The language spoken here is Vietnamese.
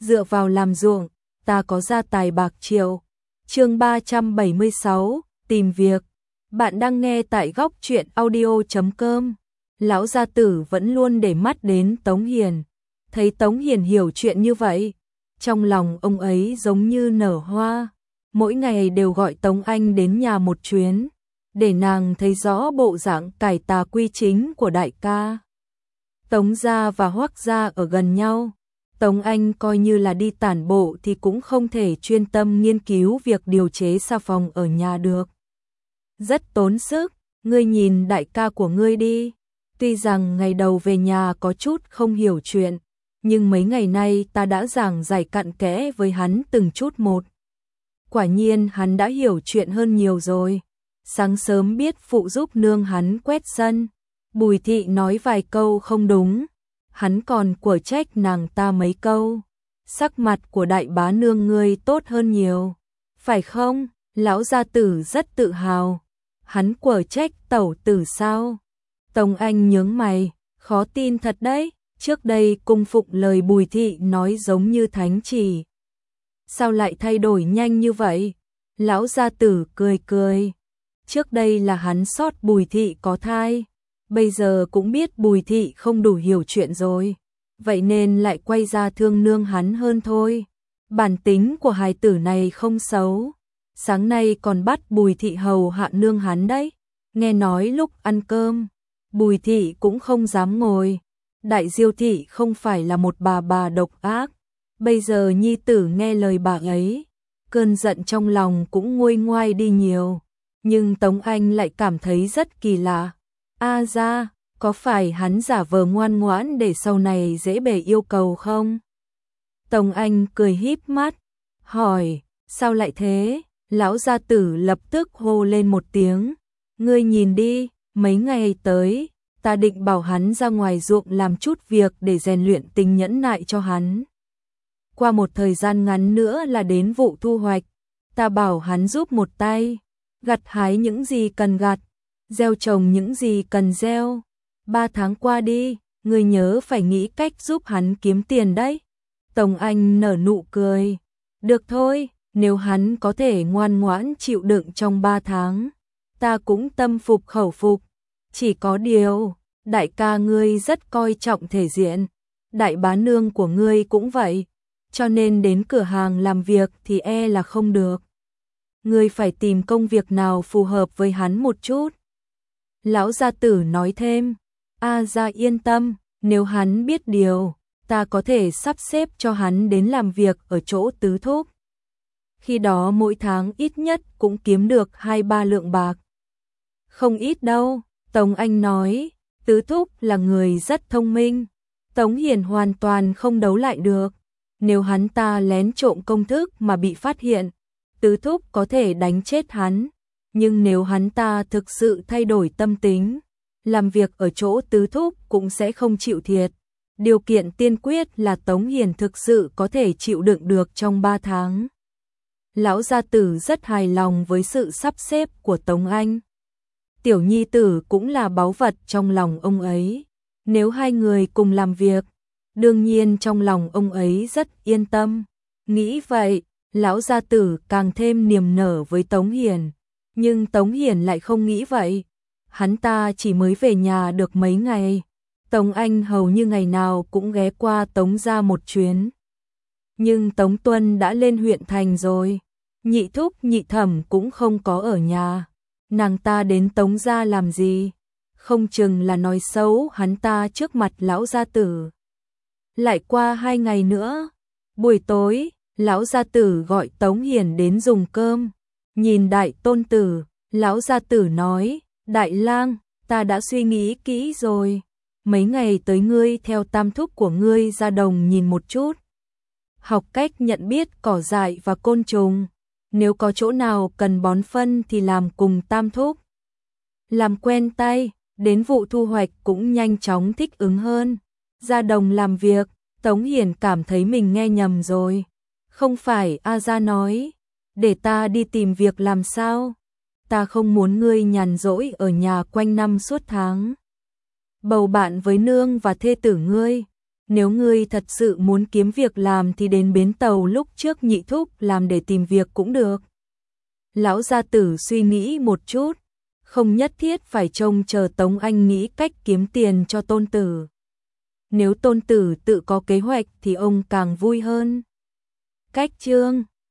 dựa vào làm ruộng, ta có gia tài bạc triệu. Chương 376, tìm việc. Bạn đang nghe tại góc truyện audio.com. Lão gia tử vẫn luôn để mắt đến Tống Hiền. Thấy Tống Hiền hiểu chuyện như vậy, trong lòng ông ấy giống như nở hoa. Mỗi ngày đều gọi Tống Anh đến nhà một chuyến, để nàng thấy rõ bộ dạng cải tà quy chính của đại ca. Tống gia và Hoắc gia ở gần nhau, Tống Anh coi như là đi tản bộ thì cũng không thể chuyên tâm nghiên cứu việc điều chế xà phòng ở nhà được. Rất tốn sức, ngươi nhìn đại ca của ngươi đi. Tuy rằng ngày đầu về nhà có chút không hiểu chuyện, nhưng mấy ngày nay ta đã giảng giải cặn kẽ với hắn từng chút một. Quả nhiên hắn đã hiểu chuyện hơn nhiều rồi. Sáng sớm biết phụ giúp nương hắn quét sân, Bùi thị nói vài câu không đúng, hắn còn quở trách nàng ta mấy câu. Sắc mặt của đại bá nương ngươi tốt hơn nhiều, phải không? Lão gia tử rất tự hào. Hắn quở trách tẩu tử sao? Tống Anh nhướng mày, khó tin thật đấy, trước đây cung phụng lời Bùi thị nói giống như thánh chỉ. Sao lại thay đổi nhanh như vậy? Lão gia tử cười cười. Trước đây là hắn sót Bùi thị có thai, bây giờ cũng biết Bùi thị không đủ hiểu chuyện rồi, vậy nên lại quay ra thương nương hắn hơn thôi. Bản tính của hài tử này không xấu, sáng nay còn bắt Bùi thị hầu hạ nương hắn đấy. Nghe nói lúc ăn cơm, Bùi thị cũng không dám ngồi. Đại Diêu thị không phải là một bà độc ác, bây giờ nhi tử nghe lời bà ấy, cơn giận trong lòng cũng nguôi ngoai đi nhiều. Nhưng Tống Anh lại cảm thấy rất kỳ lạ. A ra, có phải hắn giả vờ ngoan ngoãn để sau này dễ bề yêu cầu không? Tống Anh cười híp mắt, hỏi, sao lại thế? Lão gia tử lập tức hô lên một tiếng, ngươi nhìn đi, mấy ngày tới, ta định bảo hắn ra ngoài ruộng làm chút việc để rèn luyện tính nhẫn nại cho hắn. Qua một thời gian ngắn nữa là đến vụ thu hoạch, ta bảo hắn giúp một tay, gặt hái những gì cần gặt, gieo trồng những gì cần gieo. 3 tháng qua đi, ngươi nhớ phải nghĩ cách giúp hắn kiếm tiền đấy. Tống Anh nở nụ cười, được thôi, nếu hắn có thể ngoan ngoãn chịu đựng trong 3 tháng, ta cũng tâm phục khẩu phục. Chỉ có điều, đại ca ngươi rất coi trọng thể diện, đại bá nương của ngươi cũng vậy, cho nên đến cửa hàng làm việc thì e là không được. Ngươi phải tìm công việc nào phù hợp với hắn một chút. Lão gia tử nói thêm, A gia yên tâm, nếu hắn biết điều, ta có thể sắp xếp cho hắn đến làm việc ở chỗ tứ thúc. Khi đó mỗi tháng ít nhất cũng kiếm được 2-3 lượng bạc. Không ít đâu, Tống Anh nói, tứ thúc là người rất thông minh, Tống Hiền hoàn toàn không đấu lại được. Nếu hắn ta lén trộm công thức mà bị phát hiện, tứ thúc có thể đánh chết hắn. Nhưng nếu hắn ta thực sự thay đổi tâm tính, làm việc ở chỗ tứ thúc cũng sẽ không chịu thiệt. Điều kiện tiên quyết là Tống Hiền thực sự có thể chịu đựng được trong 3 tháng. Lão gia tử rất hài lòng với sự sắp xếp của Tống Anh. Tiểu nhi tử cũng là báu vật trong lòng ông ấy. Nếu hai người cùng làm việc, đương nhiên trong lòng ông ấy rất yên tâm. Nghĩ vậy, lão gia tử càng thêm niềm nở với Tống Hiền. Nhưng Tống Hiền lại không nghĩ vậy. Hắn ta chỉ mới về nhà được mấy ngày. Tống Anh hầu như ngày nào cũng ghé qua Tống gia một chuyến. Nhưng Tống Tuân đã lên huyện thành rồi. Nhị thúc nhị thẩm cũng không có ở nhà. Nàng ta đến Tống gia làm gì? Không chừng là nói xấu hắn ta trước mặt lão gia tử. Lại qua 2 ngày nữa, buổi tối, lão gia tử gọi Tống Hiền đến dùng cơm. Nhìn đại tôn tử, lão gia tử nói, đại lang, ta đã suy nghĩ kỹ rồi. Mấy ngày tới ngươi theo tam thúc của ngươi ra đồng nhìn một chút. Học cách nhận biết cỏ dại và côn trùng. Nếu có chỗ nào cần bón phân thì làm cùng tam thúc. Làm quen tay, đến vụ thu hoạch cũng nhanh chóng thích ứng hơn. Ra đồng làm việc, Tống Hiền cảm thấy mình nghe nhầm rồi. Không phải A Gia nói, để ta đi tìm việc làm sao? Ta không muốn ngươi nhàn rỗi ở nhà quanh năm suốt tháng. Bầu bạn với nương và thê tử ngươi, Nếu ngươi thật sự muốn kiếm việc làm thì đến bến tàu lúc trước Nhị thúc làm để tìm việc cũng được. Lão gia tử suy nghĩ một chút, không nhất thiết phải trông chờ Tống Anh nghĩ cách kiếm tiền cho tôn tử. Nếu tôn tử tự có kế hoạch thì ông càng vui hơn. Cách chương